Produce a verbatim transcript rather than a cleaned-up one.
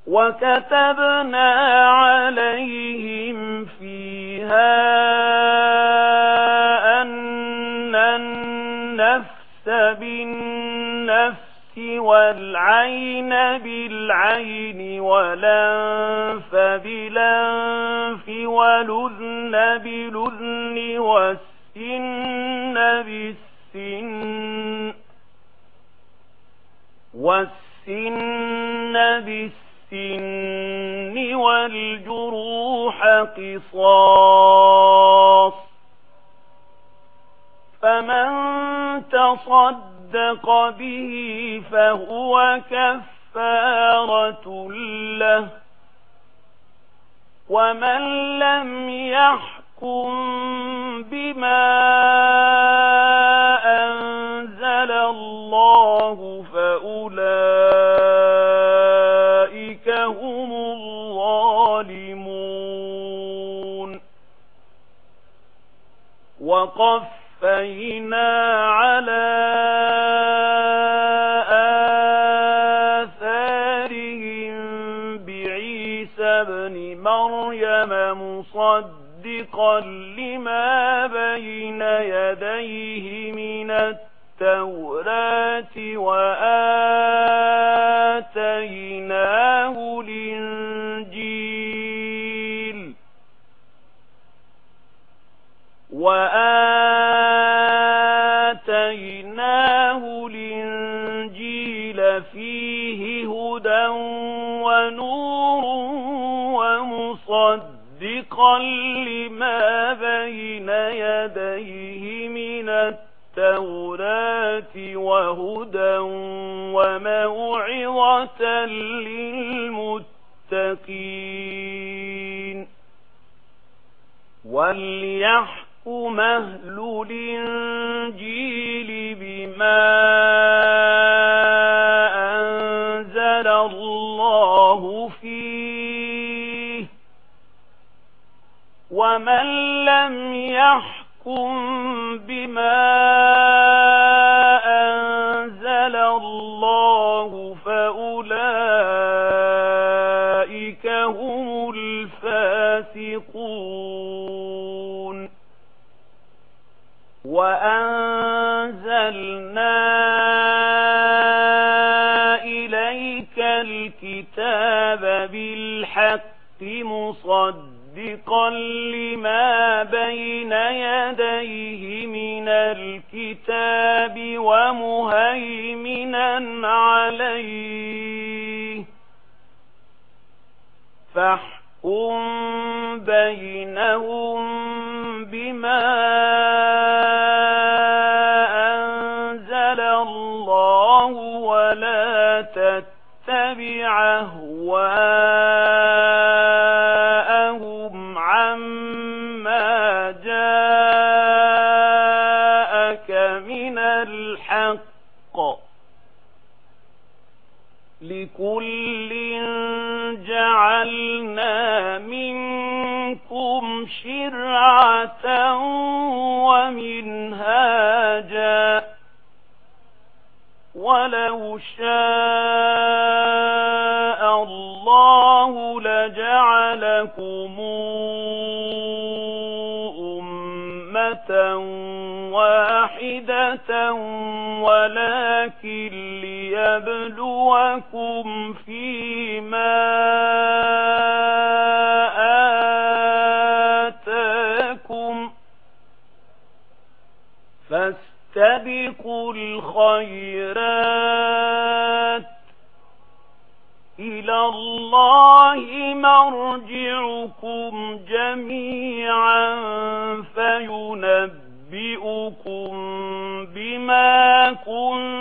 وكتبنا عليهم فيها أن النفس بالنفس والعين بالعين والأنف بالأنف والأذن بالأذن والسن بالسن والسن بالسن والجروح قصاص، فمن تصدق به فهو كفارة له، ومن لم يحكم بما أنزل الله فأولئك هم الظالمون. وقفينا على آثارهم بعيسى ابن مريم مصدقا لما بين يديه من التوراة وآتيناه الإنجيل وآتيناه الإنجيل فيه هدى ونور ومصدقا لما بين يديه من التوراة وهدى وموعظة للمتقين. وليحكم أهل الإنجيل بما أنزل الله فيه، ومن لم يحكم بما أنزل الله فأولئك هم الفاسقون. وأنزلنا إليك الكتاب بالحق مصدقا لما بين يديه من الكتاب ومهيمنا عليه، فاحكم بينهم بما أنزل الله ولا تتبع أهواءهم عما جاءك من الحق، لكل جعلنا منكم شرعة ومنهاجا، ولو شاء الله لجعلكم أمة واحدة ولكن ليبلوكم فيما آتاكم، فاستبقوا الخيرات، إلى الله مرجعكم جميعا فينبئكم بما كنتم